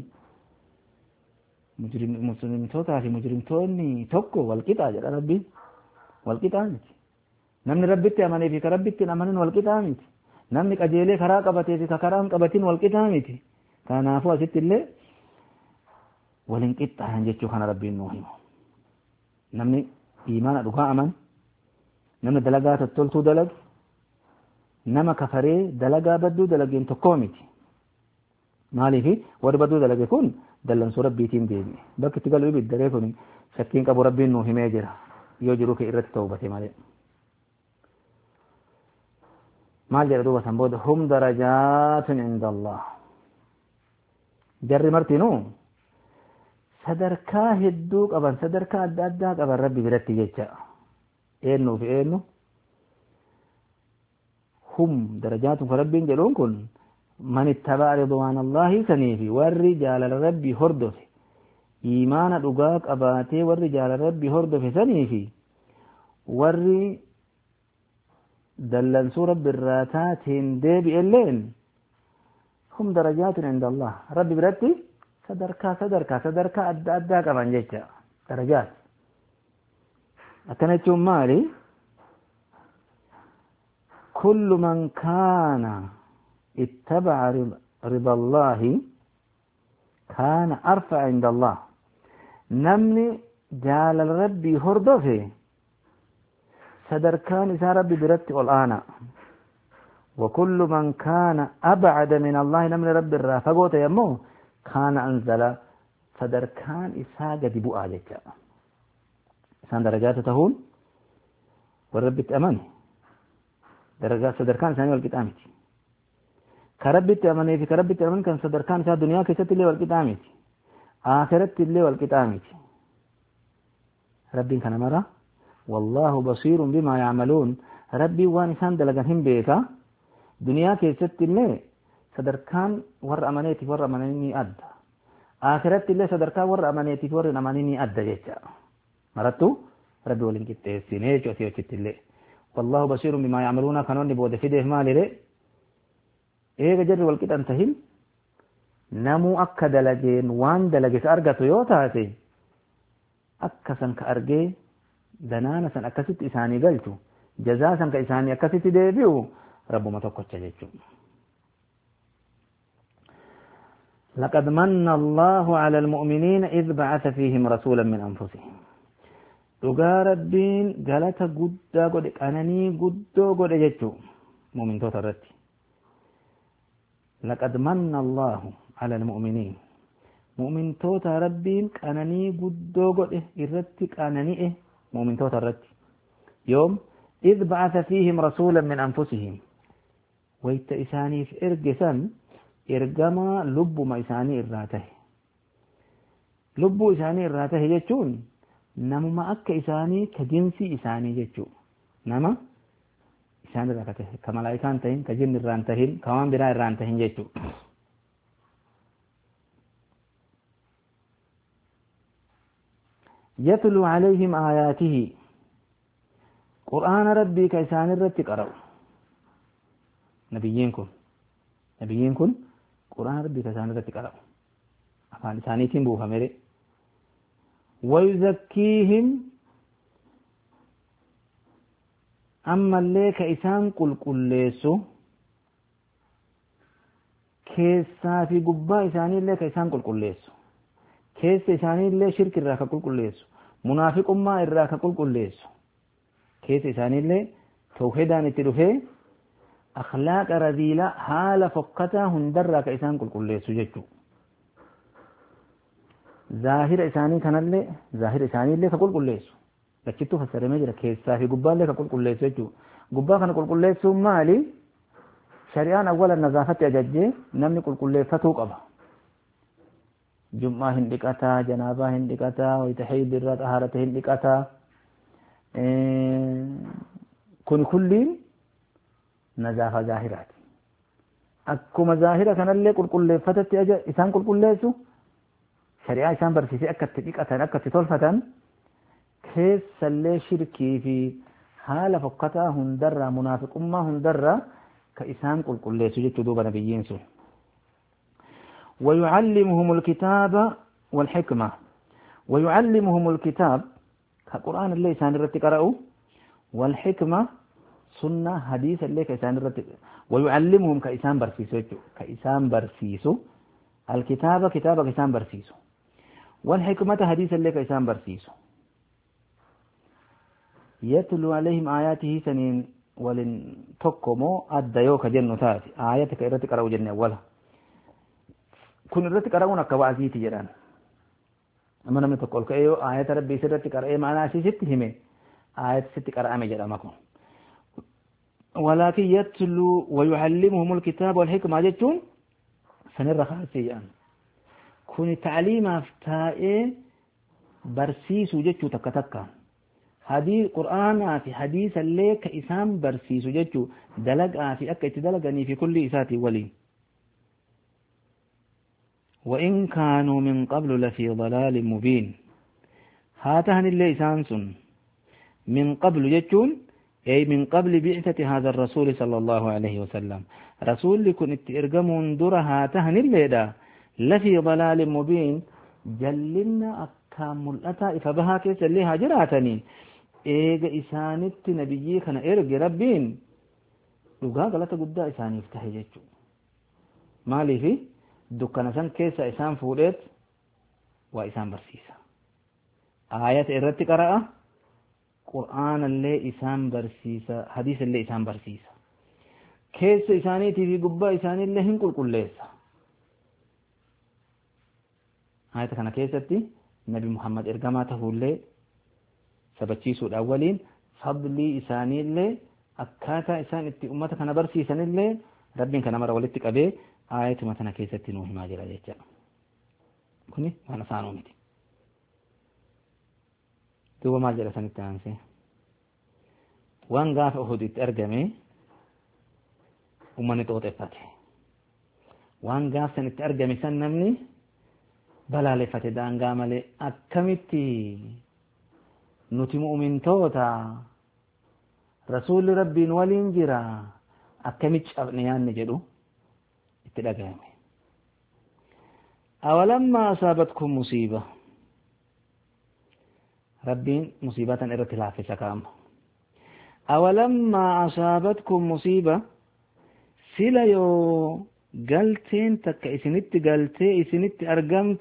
[SPEAKER 1] مجرم مسلم توتا في مجرم توني توكو والكتا جل ربي والكتا مت نمني ربتي أماني في كربتي أمانين والكتا مت نمني كجيلي خراق أبتي في كرام كبتين والكتا مت كان أفوا ست الله ولنكتا هنجتشو خان ربي النوحي نمني إيمان أدوها أمان nama dalagaa tottoltuu dalag nama kafaree dalagaa badduu dalageen tokkoo miti maaliifi warri badduu dalage kun dallansuu rabbiitiin deebi'e bakki itti galuu ibiddaree kun shakkiin qabu rabbiin nuu himee jira yoo jiru kee irratti ta'ubate malee maal jedha duuba san booda hum darajaatun inda allah jarri martinuu sadarkaa hedduu qaban sadarkaa adda addaa qaban rabbi biratti jecha eenyu fi eenyu hum darajaatun ka rabbiin jedhuun kun man ittaba'a ridwaana allahi sanii fi warri jaalala rabbii hordofe iimaana dhugaa qabaatee warri jaalala rabbii hordofe sanii fi warri dallansuu rabbi irraa taateen deebi'elleen hum darajaatun inda allah rabbi biratti sadarkaa sadarkaa sadarkaa adda addaa qaban jecha darajaat akkana jechuun maali kullu man kaana ittaba'a rida allahi kaana arfa'a inda allah namni jaalala rabbii hordofe sadarkaan isaa rabbi biratti ol aanaa وكل من كان أبعد من الله نمن رب الرا فقوت يمو كان أنزل sadarkaan isaa gadi bu'aa jecha isaan darajaata tahuun warra rabbitti amane daraja sadarkaan isaanii wal qixaa miti ka rabbitti amanee fi ka rabbitti aman kan sadarkaan isaa duniyaa keessatti illee wal qixaa miti aakiratti illee wal qixaa miti rabbiin kana mara wallaahu basiirun bimaa yacmaluun rabbiin waan isaan dalagan hin beeka duniyaa keessatti illee sadarkaan warra amaneetiif warra amananii ni adda aakiratti illee sadarkaan warra amaneetiif warra amananii ni adda jecha marattu rabbi waliin qixxeessine jechuudha asii achitti illee wallaahu basiirun bimaa yacmaluuna kanoonni booda fideef maalire eega jarri wal qixan tahin namuu akka dalageen waan dalage isa argatu yoo taate akka san ka argee danaana san akkasitti isaanii galchu jazaa san ka isaanii akkasitti deebi'u rabbuma tokkocha jechuudha. لقد من الله على المؤمنين إذ بعث فيهم رسولا من أنفسهم dhugaa rabbiin galata guddaa godhe qananii guddoo godhe jechuu mu'mintoota irratti لقد من الله على المؤمنين mu'mintoota rabbiin qananii guddoo godhe irratti qanani'e mu'mintoota irratti yoom إذ بعث فيهم رسولا من أنفسهم wayta isaaniif ergesan ergamaa lubbuma isaanii irraa tahe lubbuu isaanii irraa tahe jechuun namuma akka isaanii ka jinsii isaanii jechuu nama isaan irraa ka tahe ka malaayikaan tahin ka jinni irraan tahin ka waan biraa irraan tahin jechuu يتلو عليهم آياته قرآن ربي كإسان الرد قرأوا نبيينكم نبيينكم قرآن ربي كإسان الرد قرأوا أفعال إسانيتهم بوها مري ويزكيهم أما اللي كإسان قل قل ليسو كيسا في قبا إساني اللي كإسان قل قل ليسو كيس إساني اللي شرك الراكا قل قل ليسو منافق ما الراكا قل قل ليسو كيس إساني اللي توحيدان اتدفه أخلاق رذيلة حال فقتا هندر كإسان قل قل ليسو جيتو ظاهر إساني كان اللي ظاهر إساني اللي كقل قل ليسو لكتو فسر مجرى كيسا في قبا اللي كقل قل ليسو جيتو قبا كان قل قل ليسو مالي شريان أولا نظافة أججي نمني قل قل ليفتو قبا جمعة هندقاتا جنابة هندقاتا ويتحيد الرات أهارة هندقاتا إيه كن كلين نزافة ظاهرات أكما ظاهرة كان اللي قل قل فتت أجا إسان قل قل ليسو شريعة إسان برسيسي أكت تدقاتا أكت تطلفة كيس اللي شركي في حال فقطة هندرة منافق أمة هندرة كإسان قل قل ليسو جدت دوب نبيين سو ويعلمهم الكتاب والحكمة ويعلمهم الكتاب كقرآن اللي سان الرتي قرأوا والحكمة سنة حديث اللي كإسان الرتي ويعلمهم كإسان برسيسو كإسان برسيسو الكتاب كتاب كإسان برسيسو والحكمة حديث اللي كإسان برسيسو يتلو عليهم آياته سنين ولن تقمو الديوك جنة تاتي آياتك الرتي قرأوا جنة أولا kun irratti qara'uun akka wa'aziiti jedhan amma namni tokko ol ka'ee yoo aayata rabbii sirratti qara'ee maanaa isii sitti hime aayata sitti qara'ame jedhama kun walaakin yatluu wayucallimuhum alkitaaba walxikmaa jechuun sanirra kaasee jedhan kun tacliimaaf taa'ee barsiisuu jechuu takka takka hadii qur'aanaa fi hadiisa illee ka isaan barsiisu jechuu dalagaa fi akka itti dalaganii fi kulli isaatii waliin وإن كانوا من قبل لفي ضلال مبين هاتهن اللي إسانسون من قبل يجون أي من قبل بعثة هذا الرسول صلى الله عليه وسلم رسول لكن اتئرقمون در هاتهن اللي دا لفي ضلال مبين جلنا أكام الأتا إفبها كيس اللي هاجراتني إيغ إسانت نبيي كان إرق ربين لقا قلت قد إساني افتحي جيجو مالي في dukkana san keessa isaan fuudheet waa isaan barsiisa aayata irratti qara'a قرآن اللي إسان برسيسا حديث اللي إسان برسيسا كيس إساني في قبا إساني اللي هن قل قل ليسا هاي تكنا كيستي نبي محمد إرقاماته اللي سبتشيسو الأولين فضلي إساني اللي أكاتا إسان اتي أمتا كان برسيسان اللي ربين كان مرة ولدتك أبي آية متنا كيستي نوهي ماجرة جيتشا كني وانا سانو ميتي دوبا ماجرة سنة أنسي وان غاف أهد اتأرقمي ومن توتفته وان غاف سنة اتأرقمي سنمني بلا لفته دان غاملي أكمتي نتي مؤمن توتا رسول ربي ولين جرا أكمتش أبنيان نجدو اتأرقمي أولما أصابتكم مصيبة ربين مصيبة إرتلاف في سكام أولما أصابتكم مصيبة سلا يو قلتين تك إسنت قلتي إسنت أرقمت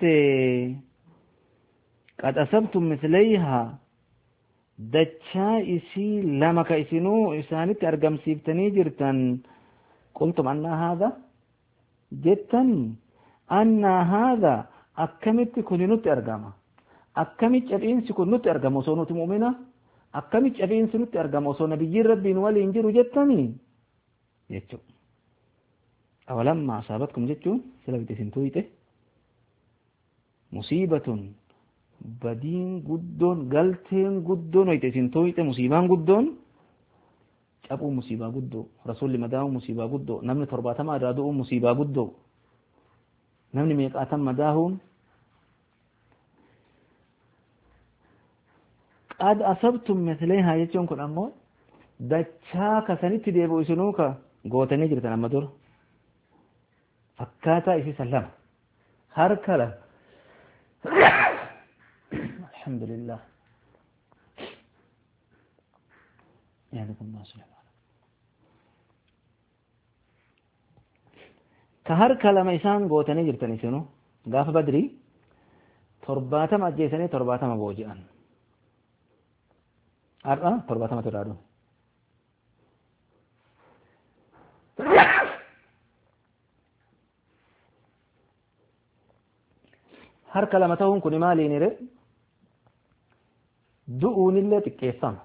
[SPEAKER 1] قد أصبتم مثليها دچا إسي لما كإسنو إسانت أرقم سيبتني جرتن قلتم أن هذا جتن أن هذا أكمت كنت أرقم أكمت أبين سكنت أرقم وصونت مؤمنة أكمت أبين سنت أرقم وصون نبي ربي ولي إنجر جتني يتشو أولما أصابتكم جتشو سلبت سنتويته مصيبة بدين قدون قلتين قدون ويت سنتويته مصيبان قدون أبو مصيبة قدو رسول مداو مصيبة قدو نمن ترباتما أرادو مصيبة قدو نمن ميقاتم مداهم قد أصبتم مثليها يجون كن أمو دچا كسنت ديبو إسنوكا قوتني جرتن أما دور فكاتا إسي سلام هركلا الحمد لله يهدكم الله سبحانه كهركلا ميسان قوتني جرتن إسنو قاف بدري ترباتم أجيسني ترباتم بوجئان أرأى ترباتم ترادو هر كلمتهم كن مالي نرى دؤون اللي تكيسان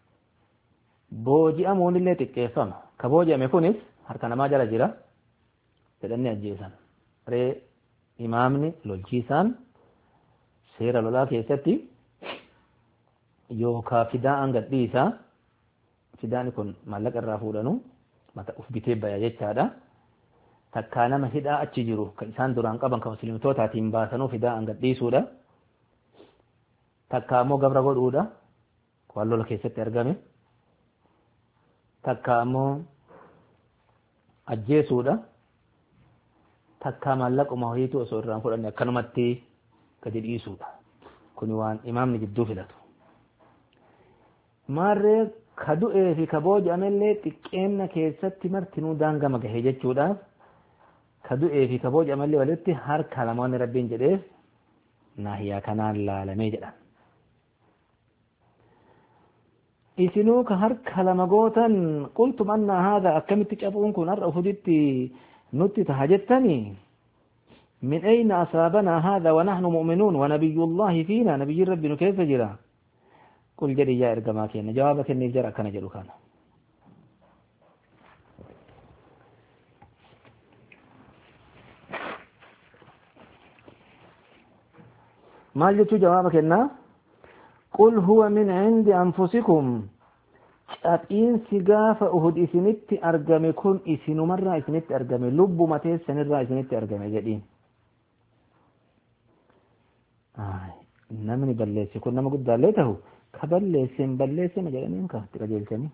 [SPEAKER 1] بوجي أمون اللي تكيسان كبوجي أميكونيس هر كان ما جرى جرى تدني أجيسان ري إمامني لولجيسان سيرا لولا كيستي يوكا فداء قديسا فداء كن مالك الرافودانو متى أفبتيب يا جيتشادا takkaa nama hidhaa achi jiru kan isaan duraan qaban kan muslimtootaatiin baasanuu fidaa gadhiisuudha takkaa immoo gabra godhuudha waan lola keessatti argame takkaa immoo ajjeesuudha takkaa maallaquma ho'iitu osoo irraan fudhanne akkanumatti gadi dhiisuudha kuni waan imaamni jidduu filatu maarree ka du'ee fi ka booji'amellee xiqqeenna keessatti martinuu daangama gahe jechuudhaaf كدوء في كبوج أملي ولدتي هر كلمان ربين جديف ناهيا كنان لا لميجدا إسنو كهر كلام قوتا قلتم أن هذا أكمل تجابون كن أرى فدتي نتي تهجتني من أين أصابنا هذا ونحن مؤمنون ونبي الله فينا نبي ربنا كيف جرى قل جري يا إرقماك جوابك إني جرى كان جلو كان ما جئت جوابك إنه قل هو من عند أنفسكم أبين سقاف أهد إسنت أرقمكم إسن مرة إسنت أرقم لب متيس سنرى إسنت أرقم جدين آه نمني بلسي كنا ما قد داليته كبلسي بلسي ما جلنين كه ترجلتني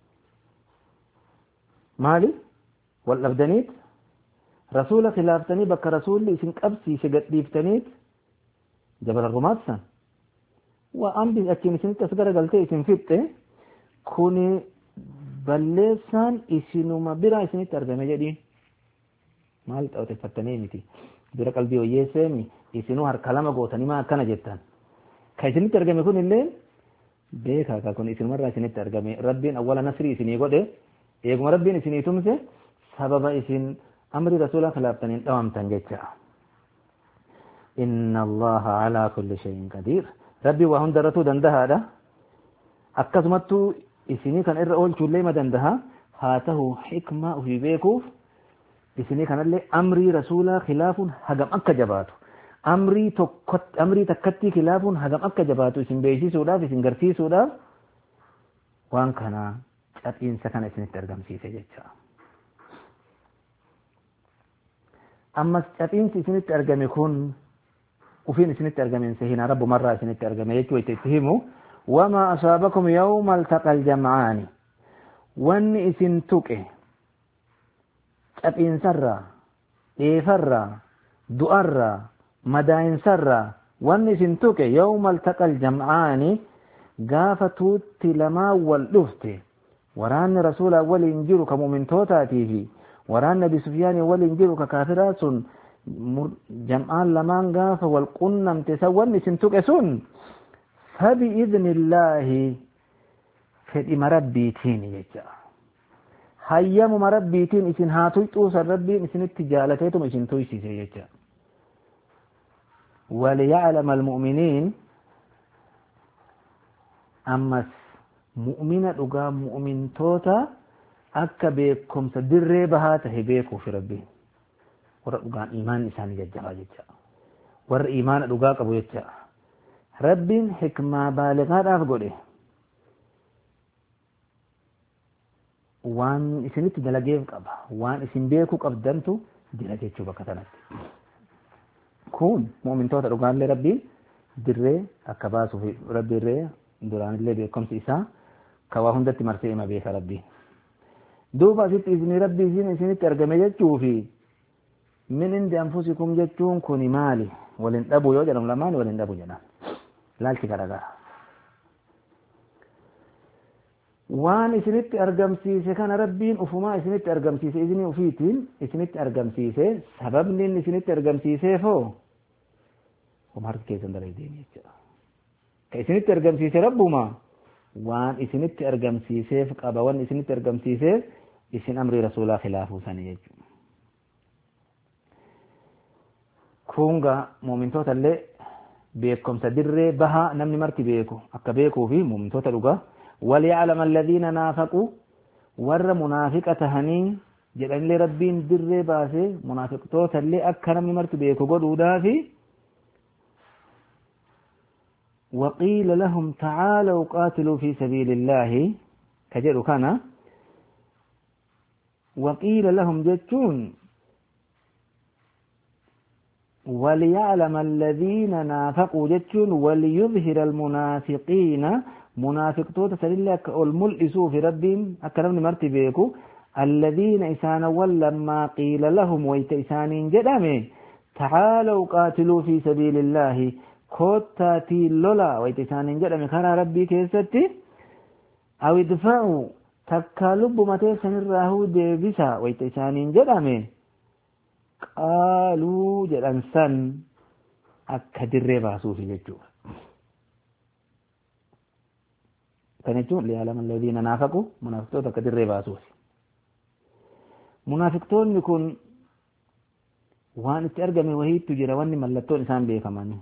[SPEAKER 1] مالي والأبدانيت رسول خلافتني بك رسول إسن قبسي شقت ليفتنيت جبل الرماد سن وأمبي أكين سنت أسقر قلتي إسن فيته كوني بلسان إسنو ما برا إسنت أرقم جدين مالت أو تفتني متي برا قلبي ويسمي إسنو هر كلام قوتني ما كان جتان كيسنت أرقم يكون الليل beekaa ka kun isinmarraa isinitti argame rabbiin awwala nasrii isinii godhe eeguma rabbiin isinii tumse sababa isin amri rasuulaa khilaaftaniin dhawamtan jecha inna allaha ala kulli shay'in qadiir rabbi waa hundarratuu dandahaadha akkasumattuu isinii kan irra oolchuullee ma dandaha haa tahu hikmaa ufii beekuuf isinii kanallee amrii rasuulaa khilaafuun hagam akka jabaatu amrii tokkotti amrii takkatti khilaafuun hagam akka jabaatu isin beeksisuudhaaf isin garsiisuudhaaf waan kana caxiinsa kana isinitti argamsiise jecha ammas caxiinsi isinitti argame kun ufiin isinitti argameen sehina rabbumarraa isinitti argame jechuu itti himu wama asaabakum yawma altaqal jam'aani wanni isin tuqe caxiinsarraa dheefarraa du'arraa madaa'insarraa wanni isin tuqe yawma altaqal jam'aani gaafa tuutti lamaa wal dhufte waraanni rasuulaa waliin jiru ka mu'mintootaatii fi waraanni abi sufyaanii waliin jiru ka kaafiraa sun jam'aan lamaan gaafa wal qunnamte san wanni isin tuqe sun fabi'idhnillaahi fedhima rabbiitiin jecha hayyamuma rabbiitiin isin haa tuyxuusan rabbiin isinitti jaalateetuma isin tuysiise jecha وليعلم المؤمنين أمس مؤمنة أقا مؤمن توتا أكا بيكم سدري بهاته بيكو في ربي ور أقا إيمان إساني ججا ججا ور إيمان أقا قبو ججا رب حكمة بالغات أفقوله وان إسنت دلقيف قبا وان إسن بيكو قبدنتو دلقيت شو بكتنت كون مؤمن توتا رقان لربي دري أكباسو في ربي الري دوران اللي بيكم سيسا كوا هندت مرسي ما بيك ربي دوبا ست إذن ربي زين إسنت أرقم جتشو في من عند أنفسكم جتشون كوني مالي ولن أبو يوجد لمان ولن أبو جنان لالتي كرقا وان إسنت أرقم سيسي كان ربين أفما إسنت أرقم سيسي إذني أفيتين إسنت أرقم سيسي سبب نين إسنت أرقم سيسي فو ومارت كيسان دلائي ديني كإسنت أرقم سيسي ربما وان إسنت أرقم سيسي فقابا وان إسنت أرقم سيسي إسن أمر رسول الله خلافه ساني يجو كونغا مؤمن توتا اللي بيكم سدر بها نمني مرتي بيكو أكا بيكو في مؤمن توتا لغا وليعلم الذين نافقوا ور منافقة هني جدن لربين در باسي منافق توتا اللي أكا نمني مرتي بيكو قدو دافي وقيل لهم تعالوا قاتلوا في سبيل الله كجروا كان وقيل لهم جتون وليعلم الذين نافقوا جتون وليظهر المنافقين منافق توتا سليلك الملئسوا في ربهم أكرمني مرتبيكو الذين إسانا ولما قيل لهم ويت إسانين جدامي تعالوا قاتلوا في سبيل الله كوتاتي لولا ويت إسانين جدامي خرى ربي كيستي أو ادفعوا تكالب متيسن الراهو ديبسا ويت إسانين جدامي قالوا جدانسان أكدر باسو في ججوه kan jechuun liya'lama alladhiina naafaqu munaafiqtoota akka dirree baasuuti. Munaafiqtoonni kun waan itti argame wahiitu jira wanni mallattoon isaan beekaman.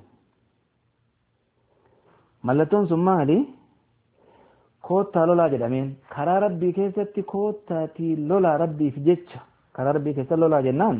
[SPEAKER 1] Mallattoon sun maali? Koottaa lolaa jedhameen karaa rabbii keessatti koottaatii lolaa rabbiif jecha karaa rabbii keessa lolaa jennaan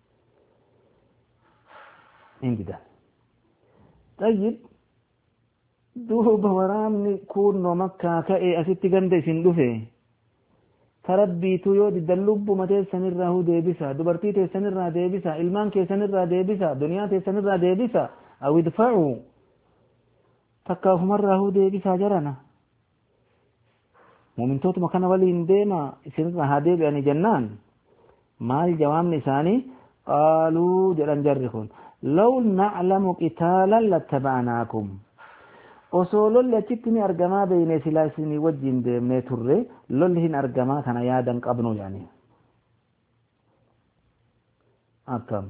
[SPEAKER 1] hin didan. Tayyib duuba waraanni kunno makkaa ka'ee asitti ganda isin dhufe tarabbiitu yoo diddan lubbuma teessanirraa hu deebisa dubartii teessanirraa deebisa ilmaan keessanirraa deebisa duniyaa teessanirraa deebisa aw idfa'u takkaafumarraa hu deebisa jarana mu'mintootuma kana waliin deema isinirraa haa deebi'ani jennaan maal jawaabni isaanii qaaluu jedhan jarri kun law na'lamu qitaalan lattaba'naakum osoo lolli achitti ni argamaa beeyne silaa isinii wajjin deemnee turre lolli hin argamaa kana yaadan qabnu yaani akkam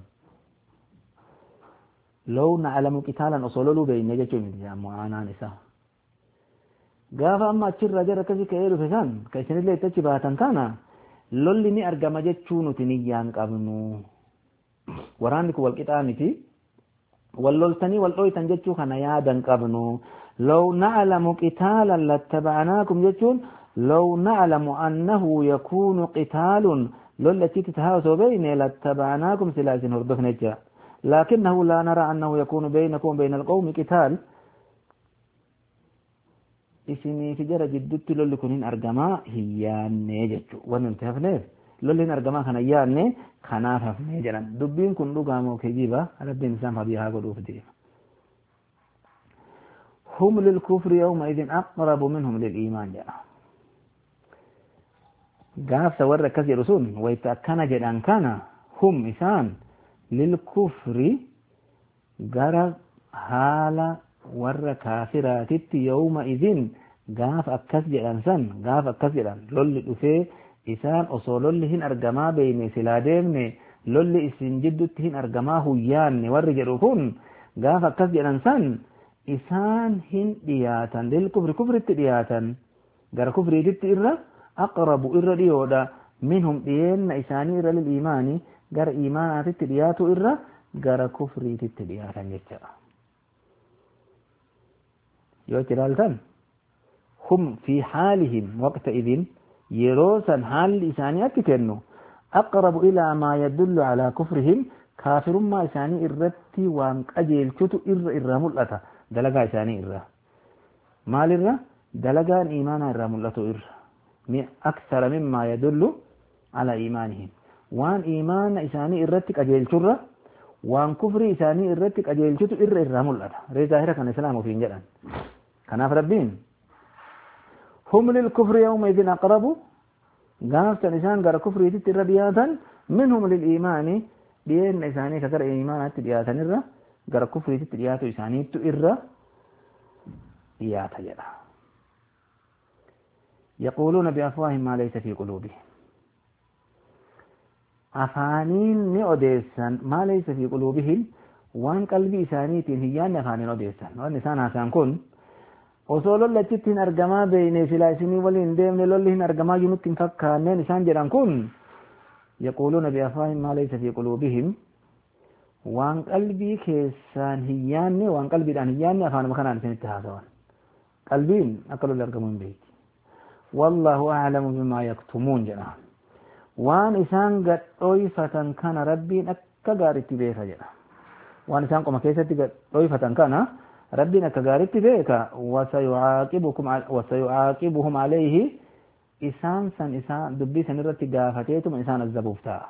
[SPEAKER 1] law na'lamu qitaalan osoo loluu beeyne jechuun ma'anaan isaa gaafa amma achirra jara akkasii ka'ee dhufe san ka isinillee itti baatan kana lolli ni argama jechuu nuti niyyaan qabnu waraanni kun wal qixaa miti wal loltanii wal dhoytan jechuu kana yaadan qabnu law na'lamu qitaalan lattaba'naakum jechuun law na'lamu annahu yakunu qitaalun lolli achitti tahaa osoo beeyne lattaba'naakum silaa isin hordofne jecha لكنه لا نرى أنه يكون بينكم وبين القوم قتال isinii fi jara jidduutti lolli kun hin argamaa hin yaanne jechuudha wanni nuti hafneef lolli hin argamaa kana yaanne kanaaf hafnee jedhan dubbiin kun dhugaa moo kijiba rabbiin isaan habii haa godhuuf deema hum lilkufri yawma idin aqrabu minhum liliimaan jedha gaafsa warra akkas jedhu sun wayta akkana jedhan kana hum isaan lilkufri gara haala warra kaafiraatitti yawma idin gaaf akkas jedhan san gaaf akkas jedhan lolli dhufee isaan osoo lolli hin argamaa beeyne silaa deemne lolli isin jiddutti hin argamaa huyyaanne warri jedhu kun gaaf akkas jedhan san isaan hin dhiyaatan lilkufri kufritti dhiyaatan gara kufriititti irra aqrabu irra dhiyoodha minhum dhiyeenna isaanii irra liliimaani gara iimaanaatitti dhiyaatu irra gara kufriititti dhiyaatan jechaadha yoo itti ilaaltan hum fi haalihim waqta idin yeroo san haalli isaanii akki kennu aqrabu ilaa maa yadullu alaa kufrihim kaafirummaa isaanii irratti waan qajeelchutu irra irraa mul'ata dalagaa isaanii irra maal irra dalagaan iimaanaa irraa mul'atu irra aksara mimmaa yadullu alaa iimaanihim waan iimaana isaanii irratti qajeelchurra waan kufrii isaanii irratti qajeelchutu irra irraa mul'ata ree zaahira kan islaam ofiin jedhan kanaaf rabbiin hum lilkufri yawma idin aqrabu gaaftan isaan gara kufriititti irra dhiyaatan minhum liliimaani dhiyeenna isaanii ka gara iimaanaatti dhiyaatan irra gara kufriititti dhiyaatu isaaniittu irra dhiyaata jedha yaquuluuna biafwaahihim maa laysa fi quluubihim afaaniin ni odeessan maa laysa fi quluubihim waan qalbii isaaniitiin hin yaanne afaaniin odeessan waan isaan haasaan kun osoo lolli achitti hin argamaa beeyne silaa isinii waliin deemne lolli hin argamaa iyyuu nutti hin fakkaanneen isaan jedhan kun yaquuluuna biafwaahihim maa laysa fi quluubihim waan qalbii keessaan hin yaanne waan qalbiidhaan hin yaanne afaanuma kanaan isinitti haasawan qalbiin akka lolli argamuu hin beekti wallaahu aclamu bimaa yaktumuun jedha waan isaan gadhooyfatan kana rabbiin akka gaaritti beeka jedha waan isaan qoma keessatti gadhooyfatan kana rabbiin akka gaaritti beeka wasayucaaqibuhum calayhi isaan san isaan dubbii san irratti gaafateetuma isaan azzabuuf ta'a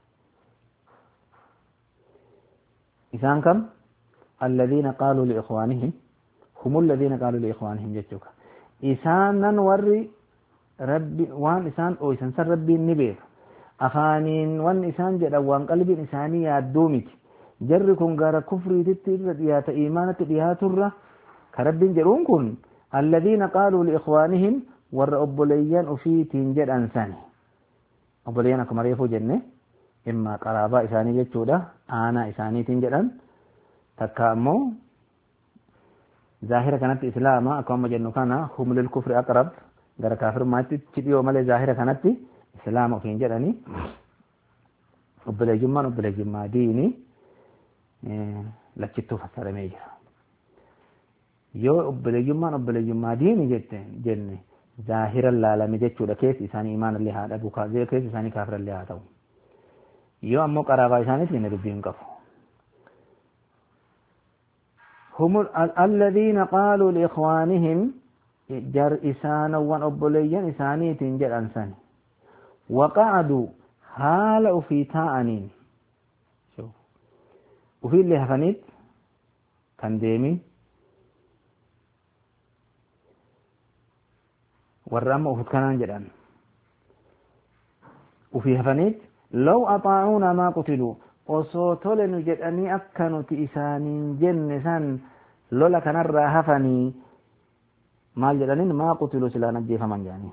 [SPEAKER 1] isaan kam alladhiina qaaluu liikhwaanihim hum alladhiina qaaluu liikhwaanihim jechuudha isaan nan warri rabbi waan isaan dhooysan san rabbiin ni beeka afaaniin waan isaan jedhan waan qalbiin isaanii yaadduu miti jarri kun gara kufriititti irra dhiyaata iimaanatti dhiyaaturra ka rabbiin jedhuun kun alladhiina qaaluu liikhwaanihim warra obboleeyyan ufiitiin jedhan sani obboleeyyan akkuma reefuu jenne imma qaraabaa isaanii jechuudha aanaa isaaniitiin jedhan takka ammoo zaahira kanatti islaama akkuma jennu kana hum lil kufri aqrab gara kaafirummaatti dhiyoo malee zaahira kanatti islaama ofiin jedhani obboleeyyummaan obboleeyyummaa diini lachittuu fassaramee jira yoo obboleeyyummaan obboleeyyummaa diini jette jenne zaahira laalame jechuudha keessi isaanii imaanallee haa dhabu keessi isaanii kaafirallee haa ta'u yoo ammoo qaraabaa isaaniif jenne dubbiin qabu هم الذين قالوا لإخوانهم جر إسانا وان أبوليا إساني تنجل أنسان وقعدوا هالأ في تاءنين شوف وفي اللي هفنيت كان ديمي والرام وفي كان جلان وفي هفنيت لو أطاعونا ما قتلوا osoo tole nu jedhanii akka nuti isaaniin jenne san lola kanarraa hafanii maal jedhaniin maa qutilu silaan ajjeefaman jedhanii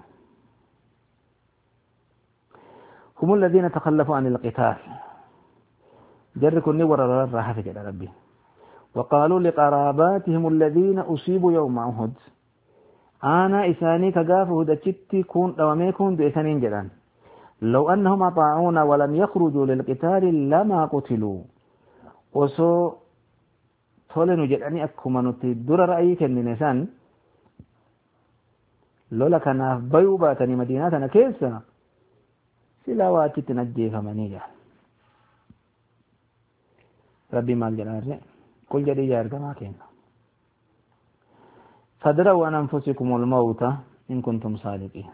[SPEAKER 1] هم الذين تخلفوا عن القتال جر كن ورا لرا هف جد ربي وقالوا لقراباتهم الذين أصيبوا يوم أحد أنا إساني كقافه دجتي كون دوامي كون دو إسانين جدان لو أنهم أطاعونا ولم يخرجوا للقتال لما قتلوا وسو تولنوا جداني أكما نتي در رأيك النسان لولا كان بيوباتني مدينتنا كيسا سلاواتي تنجي فمنيجا ربي مال جلال كل جدي جار كما كنا فادروا عن أنفسكم الموت إن كنتم صادقين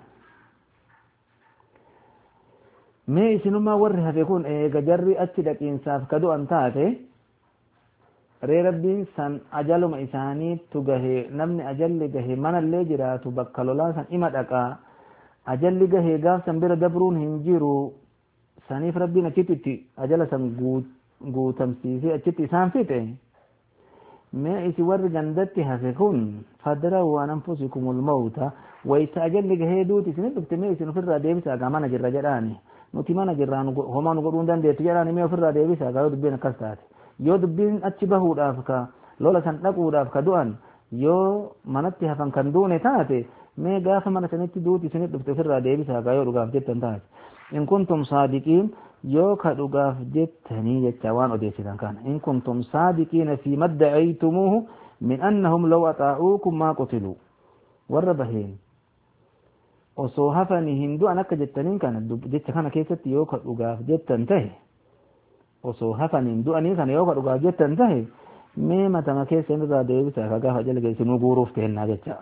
[SPEAKER 1] ما إسنما ورها فيكون إيه جري أتشدك إنساف كدو أنتاته ري ربين سن أجل ما إساني تجاه نمن أجل جه من اللي جرا تبكلولا سن إمد أكا أجل جه جاف سن بير دبرون هنجيرو سنيف ربنا كتتي أجل سن جود جود تمسيسي أتشتي سان فيته ما إسي ور جندتي هفكون فدروا عن أنفسكم الموت ويتأجل جه دوتي سنيف بتمي سنو في الراديم سأجمعنا جرا جراني nuti mana jirraan homaa nu godhuu dandeettu jedhaan mee ofirraa deebisaa gaa yoo dubbiin akkas taate yoo dubbiin achi bahuudhaaf ka lola san dhaquudhaaf ka du'an yoo manatti hafan kan duune taate mee gaafa mana sanitti duuti isinit dhufte ofirraa deebisaa gaa yoo dhugaaf jettan taate in kuntum saadiqiin yoo ka dhugaaf jettanii jecha waan odeessitan kana in kuntum saadiqiina fi madda'aytumuuhu min annahum law axaa'uukum maa qutiluu warra baheen osoo hafanii hin du'an akka jettaniin kana jecha kana keessatti yoo ka dhugaaf jettan tahe osoo hafanii hin du'anii kana yoo ka dhugaaf jettan tahe mee matama keessa irraa deebisaa ka gaafa jala geessinuu guuruuf tehennaa jecha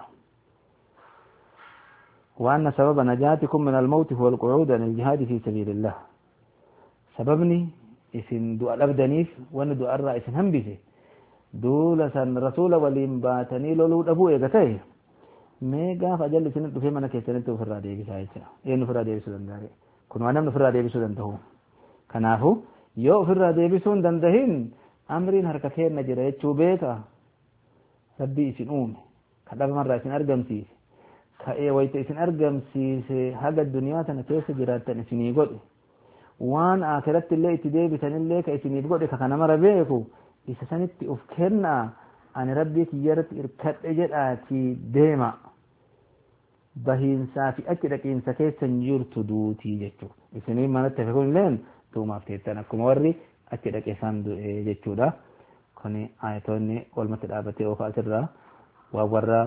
[SPEAKER 1] وأن سبب نجاتكم من الموت هو القعود عن الجهاد في سبيل الله سببني اسم دعاء الأبدانيف وأن دعاء الرئيس همبسي دولة رسول وليم باتني لولو أبو إيقتاي mee gaafa ajalli isin dhufee mana keessanitti ofirraa deebisaa jecha eenyu ofirraa deebisuu danda'a kun waan namni ofirraa deebisuu danda'u kanaafu yoo ofirraa deebisuu hin dandahin amriin harka keenna jira jechuu beeka rabbii isin uume ka dhabamarraa isin argamsiise ka wayita isin argamsiise haga duniyaa tana keessa jiraattan isinii godhe waan aakiratti illee itti deebisanillee ka isiniif godhe ka kana mara beeku isa sanitti of kennaa ani rabbii kiyyarratti irkadhe jedhaatii deema bahiinsaa fi achi dhaqiinsa keessan jirtu duutii jechuudha isinii manatti hafe kunilleen tuumaaf teettan akkuma warri achi dhaqe isaan du'e jechuudha kuni ayatoonni walmatti dhaabatee oofa asirraa waan warra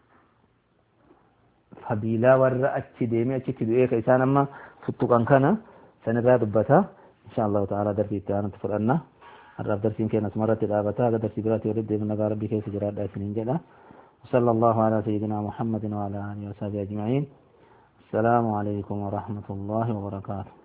[SPEAKER 1] fabiilaa warra achi deemee achitti du'ee ka isaan amma futtuqan kana sanirraa dubbata insha allahu ta'ala darbii itti aanutti fudhanna الرب درسين كنا سمرت الآبتاء قدر سبرات يرد من نقار ربي كيف جراد داسين جدا وصلى الله على سيدنا محمد وعلى آله وصحبه أجمعين السلام عليكم ورحمة الله وبركاته